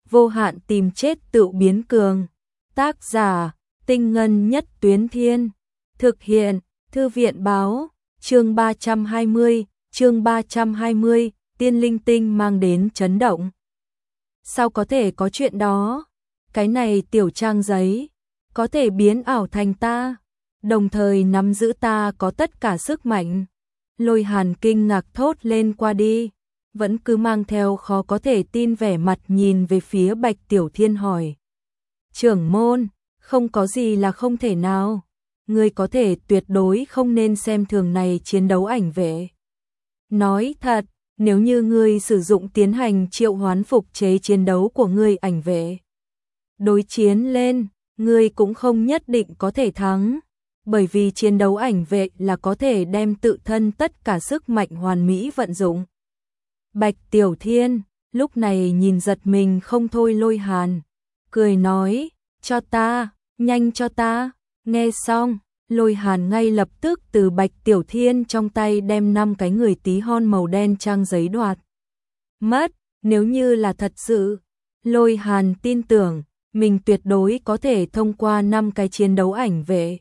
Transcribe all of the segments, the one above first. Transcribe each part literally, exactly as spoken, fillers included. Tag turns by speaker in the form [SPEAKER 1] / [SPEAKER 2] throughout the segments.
[SPEAKER 1] vô hạn tìm chết tự biến cường. Tác giả, Tinh Ngân Nhất Tuyến Thiên. Thực hiện, Thư viện báo, chương ba trăm hai mươi, chương ba trăm hai mươi, tiên linh tinh mang đến chấn động. Sao có thể có chuyện đó? Cái này tiểu trang giấy, có thể biến ảo thành ta, đồng thời nắm giữ ta có tất cả sức mạnh. Lôi Hàn kinh ngạc thốt lên qua đi, vẫn cứ mang theo khó có thể tin vẻ mặt nhìn về phía Bạch Tiểu Thiên hỏi. Trưởng môn, không có gì là không thể nào, ngươi có thể tuyệt đối không nên xem thường này chiến đấu ảnh vệ. Nói thật, nếu như ngươi sử dụng tiến hành triệu hoán phục chế chiến đấu của ngươi ảnh vệ, đối chiến lên, ngươi cũng không nhất định có thể thắng, bởi vì chiến đấu ảnh vệ là có thể đem tự thân tất cả sức mạnh hoàn mỹ vận dụng. Bạch Tiểu Thiên, lúc này nhìn giật mình không thôi Lôi Hàn, cười nói, cho ta, nhanh cho ta, nghe xong, Lôi Hàn ngay lập tức từ Bạch Tiểu Thiên trong tay đem năm cái người tí hon màu đen trang giấy đoạt mất, nếu như là thật sự, Lôi Hàn tin tưởng, mình tuyệt đối có thể thông qua năm cái chiến đấu ảnh vệ,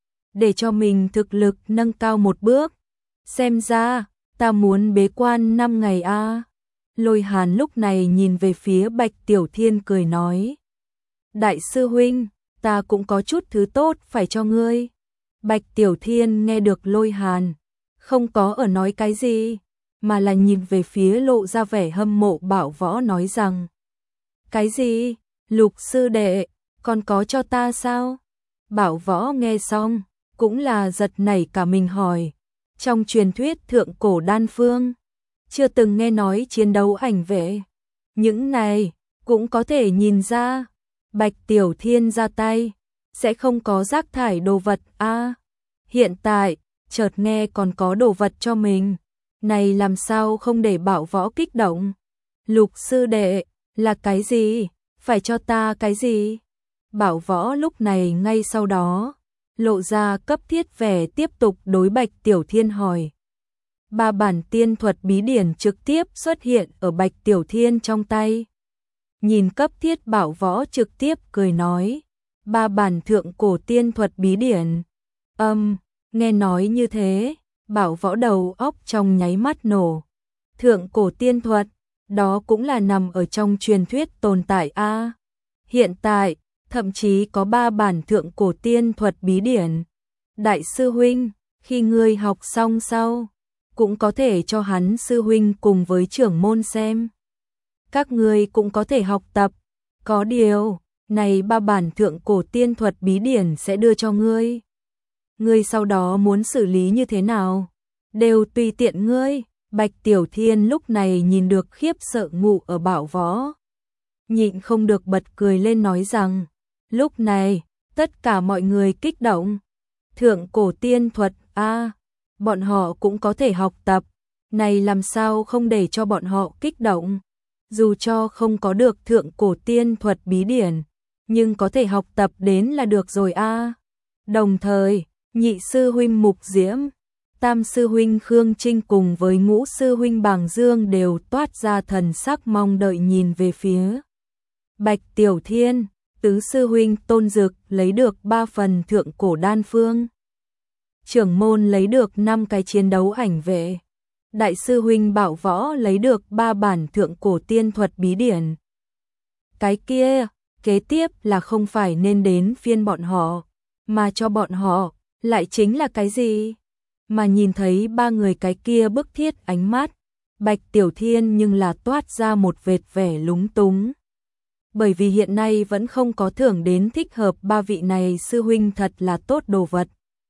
[SPEAKER 1] để cho mình thực lực nâng cao một bước. Xem ra, ta muốn bế quan năm ngày a. À. Lôi Hàn lúc này nhìn về phía Bạch Tiểu Thiên cười nói. Đại sư huynh, ta cũng có chút thứ tốt phải cho ngươi. Bạch Tiểu Thiên nghe được Lôi Hàn, không có ở nói cái gì, mà là nhìn về phía lộ ra vẻ hâm mộ Bảo Võ nói rằng. Cái gì? Lục sư đệ, còn có cho ta sao? Bảo Võ nghe xong, cũng là giật nảy cả mình hỏi. Trong truyền thuyết thượng cổ đan phương, chưa từng nghe nói chiến đấu ảnh vệ. Những này, cũng có thể nhìn ra, Bạch Tiểu Thiên ra tay, sẽ không có rác thải đồ vật a. À, hiện tại, chợt nghe còn có đồ vật cho mình, này làm sao không để Bảo Võ kích động. Lục sư đệ, là cái gì? Phải cho ta cái gì? Bảo Võ lúc này ngay sau đó, lộ ra cấp thiết vẻ tiếp tục đối Bạch Tiểu Thiên hỏi. Ba bản tiên thuật bí điển trực tiếp xuất hiện ở Bạch Tiểu Thiên trong tay. Nhìn cấp thiết Bảo Võ trực tiếp cười nói. Ba bản thượng cổ tiên thuật bí điển. Âm, nghe nói như thế, Bảo Võ đầu óc trong nháy mắt nổ. Thượng cổ tiên thuật, đó cũng là nằm ở trong truyền thuyết tồn tại a. À, hiện tại, thậm chí có ba bản thượng cổ tiên thuật bí điển. Đại sư huynh, khi ngươi học xong sau, cũng có thể cho hắn sư huynh cùng với trưởng môn xem. Các ngươi cũng có thể học tập. Có điều, này ba bản thượng cổ tiên thuật bí điển sẽ đưa cho ngươi. Ngươi sau đó muốn xử lý như thế nào? Đều tùy tiện ngươi. Bạch Tiểu Thiên lúc này nhìn được khiếp sợ ngụ ở Bảo Võ. Nhịn không được bật cười lên nói rằng, lúc này, tất cả mọi người kích động. Thượng cổ tiên thuật, a, à, bọn họ cũng có thể học tập, này làm sao không để cho bọn họ kích động. Dù cho không có được thượng cổ tiên thuật bí điển, nhưng có thể học tập đến là được rồi a. À. Đồng thời, nhị sư huynh Mục Diễm, tam sư huynh Khương Trinh cùng với ngũ sư huynh Bàng Dương đều toát ra thần sắc mong đợi nhìn về phía Bạch Tiểu Thiên. Tứ sư huynh Tôn Dực lấy được ba phần thượng cổ đan phương. Trưởng môn lấy được năm cái chiến đấu ảnh vệ. Đại sư huynh Bảo Võ lấy được ba bản thượng cổ tiên thuật bí điển. Cái kia, kế tiếp là không phải nên đến phiên bọn họ, mà cho bọn họ, lại chính là cái gì? Mà nhìn thấy ba người cái kia bức thiết ánh mắt, Bạch Tiểu Thiên nhưng là toát ra một vệt vẻ lúng túng. Bởi vì hiện nay vẫn không có thưởng đến thích hợp ba vị này sư huynh thật là tốt đồ vật.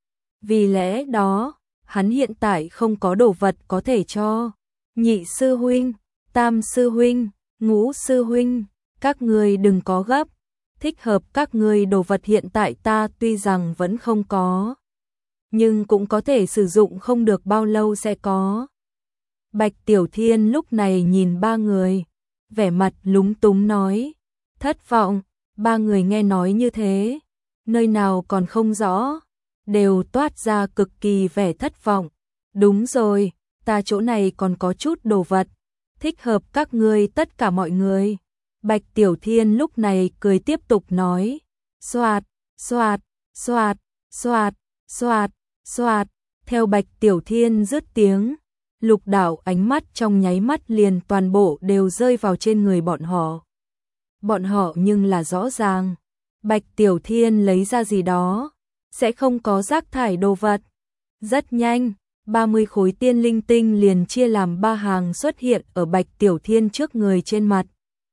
[SPEAKER 1] Vì lẽ đó, hắn hiện tại không có đồ vật có thể cho. Nhị sư huynh, tam sư huynh, ngũ sư huynh, các người đừng có gấp. Thích hợp các người đồ vật hiện tại ta tuy rằng vẫn không có, nhưng cũng có thể sử dụng không được bao lâu sẽ có. Bạch Tiểu Thiên lúc này nhìn ba người, vẻ mặt lúng túng nói. Thất vọng, ba người nghe nói như thế, nơi nào còn không rõ, đều toát ra cực kỳ vẻ thất vọng. Đúng rồi, ta chỗ này còn có chút đồ vật, thích hợp các ngươi tất cả mọi người. Bạch Tiểu Thiên lúc này cười tiếp tục nói, xoạt, xoạt, xoạt, xoạt, xoạt, xoạt, theo Bạch Tiểu Thiên dứt tiếng, lục đạo ánh mắt trong nháy mắt liền toàn bộ đều rơi vào trên người bọn họ. Bọn họ nhưng là rõ ràng, Bạch Tiểu Thiên lấy ra gì đó, sẽ không có rác thải đồ vật. Rất nhanh, ba mươi khối tiên linh tinh liền chia làm ba hàng xuất hiện ở Bạch Tiểu Thiên trước người trên mặt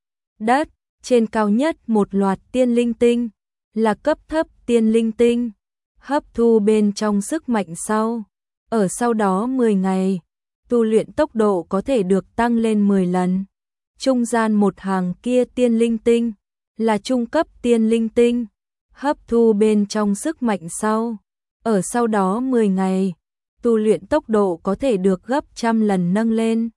[SPEAKER 1] đất. Trên cao nhất một loạt tiên linh tinh, là cấp thấp tiên linh tinh, hấp thu bên trong sức mạnh sau. Ở sau đó mười ngày, tu luyện tốc độ có thể được tăng lên mười lần. Trung gian một hàng kia tiên linh tinh, là trung cấp tiên linh tinh, hấp thu bên trong sức mạnh sau. Ở sau đó mười ngày, tu luyện tốc độ có thể được gấp trăm lần nâng lên.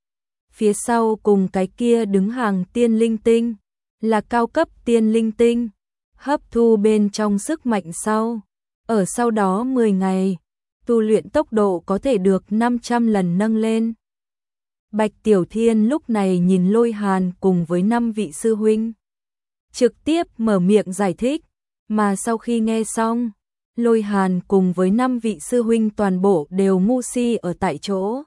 [SPEAKER 1] Phía sau cùng cái kia đứng hàng tiên linh tinh, là cao cấp tiên linh tinh, hấp thu bên trong sức mạnh sau. Ở sau đó mười ngày, tu luyện tốc độ có thể được năm trăm lần nâng lên. Bạch Tiểu Thiên lúc này nhìn Lôi Hàn cùng với năm vị sư huynh, trực tiếp mở miệng giải thích, mà sau khi nghe xong, Lôi Hàn cùng với năm vị sư huynh toàn bộ đều ngu si ở tại chỗ.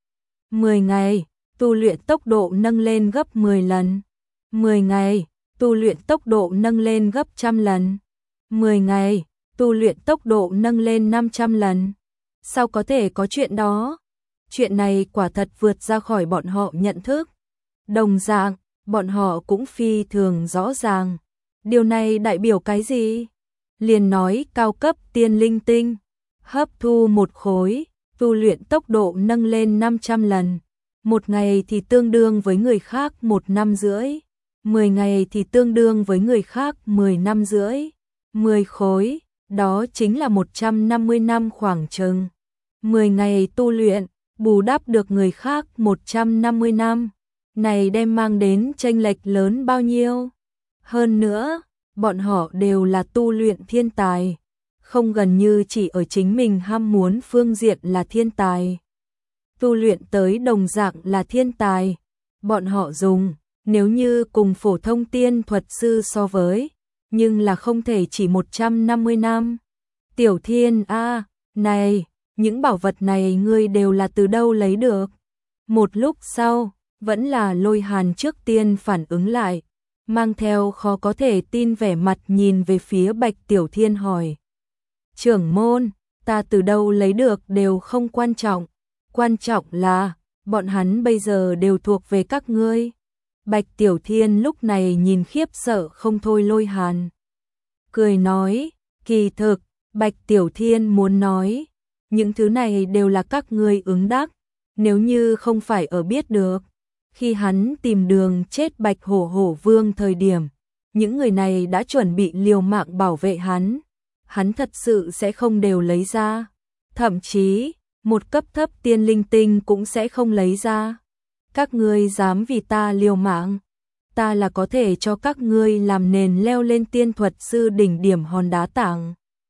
[SPEAKER 1] mười ngày, tu luyện tốc độ nâng lên gấp mười lần. mười ngày, tu luyện tốc độ nâng lên gấp trăm lần. mười ngày, tu luyện tốc độ nâng lên năm trăm lần. Sao có thể có chuyện đó? Chuyện này quả thật vượt ra khỏi bọn họ nhận thức. Đồng dạng, bọn họ cũng phi thường rõ ràng. Điều này đại biểu cái gì? Liền nói cao cấp tiên linh tinh, hấp thu một khối, tu luyện tốc độ nâng lên năm trăm lần. Một ngày thì tương đương với người khác một năm rưỡi. Mười ngày thì tương đương với người khác mười năm rưỡi. Mười khối, đó chính là một trăm năm mươi năm khoảng chừng. Mười ngày tu luyện, bù đắp được người khác một trăm năm mươi năm. Này đem mang đến chênh lệch lớn bao nhiêu? Hơn nữa, bọn họ đều là tu luyện thiên tài, không gần như chỉ ở chính mình ham muốn phương diện là thiên tài. Tu luyện tới đồng dạng là thiên tài, bọn họ dùng, nếu như cùng phổ thông tiên thuật sư so với, nhưng là không thể chỉ một trăm năm mươi năm. Tiểu Thiên a, này, những bảo vật này ngươi đều là từ đâu lấy được? Một lúc sau, vẫn là Lôi Hàn trước tiên phản ứng lại, mang theo khó có thể tin vẻ mặt nhìn về phía Bạch Tiểu Thiên hỏi. Trưởng môn, ta từ đâu lấy được đều không quan trọng, quan trọng là, bọn hắn bây giờ đều thuộc về các ngươi. Bạch Tiểu Thiên lúc này nhìn khiếp sợ không thôi Lôi Hàn. Cười nói, kỳ thực, Bạch Tiểu Thiên muốn nói, những thứ này đều là các ngươi ứng đắc, nếu như không phải ở biết được. Khi hắn tìm đường chết Bạch Hổ Hổ Vương thời điểm, những người này đã chuẩn bị liều mạng bảo vệ hắn, hắn thật sự sẽ không đều lấy ra, thậm chí một cấp thấp tiên linh tinh cũng sẽ không lấy ra. Các ngươi dám vì ta liều mạng, ta là có thể cho các ngươi làm nền leo lên tiên thuật sư đỉnh điểm hòn đá tảng.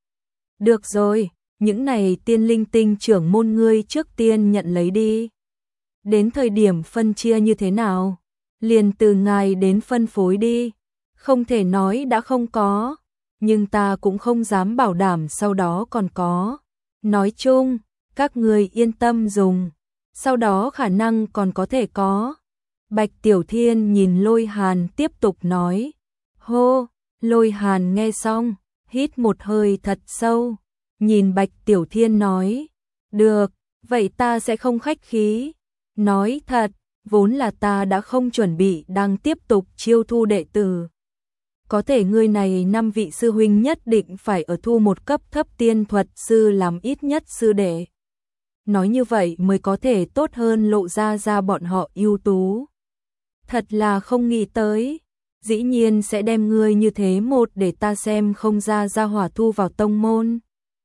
[SPEAKER 1] Được rồi, những này tiên linh tinh trưởng môn ngươi trước tiên nhận lấy đi. Đến thời điểm phân chia như thế nào, liền từ ngài đến phân phối đi, không thể nói đã không có, nhưng ta cũng không dám bảo đảm sau đó còn có. Nói chung, các người yên tâm dùng, sau đó khả năng còn có thể có. Bạch Tiểu Thiên nhìn Lôi Hàn tiếp tục nói. Hô, Lôi Hàn nghe xong, hít một hơi thật sâu, nhìn Bạch Tiểu Thiên nói. Được, vậy ta sẽ không khách khí. Nói thật, vốn là ta đã không chuẩn bị đang tiếp tục chiêu thu đệ tử. Có thể ngươi này năm vị sư huynh nhất định phải ở thu một cấp thấp tiên thuật sư làm ít nhất sư đệ. Nói như vậy mới có thể tốt hơn lộ ra ra bọn họ ưu tú. Thật là không nghĩ tới, dĩ nhiên sẽ đem ngươi như thế một để ta xem không ra ra hỏa thu vào tông môn.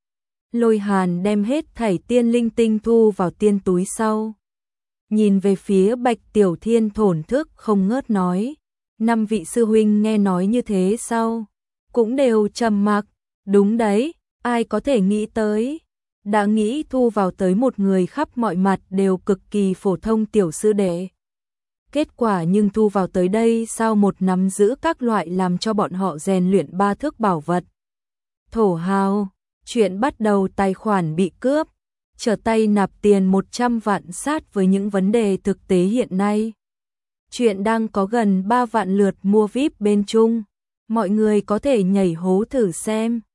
[SPEAKER 1] Lôi Hàn đem hết thảy tiên linh tinh thu vào tiên túi sau. Nhìn về phía Bạch Tiểu Thiên thổn thức không ngớt nói. Năm vị sư huynh nghe nói như thế sau, cũng đều trầm mặc. Đúng đấy, ai có thể nghĩ tới. Đã nghĩ thu vào tới một người khắp mọi mặt đều cực kỳ phổ thông tiểu sư đệ. Kết quả nhưng thu vào tới đây sau một nắm giữ các loại làm cho bọn họ rèn luyện ba thước bảo vật. Thổ hào, chuyện bắt đầu tài khoản bị cướp, trở tay nạp tiền một trăm vạn sát với những vấn đề thực tế hiện nay. Chuyện đang có gần ba vạn lượt mua vi ai pi bên Trung, mọi người có thể nhảy hố thử xem.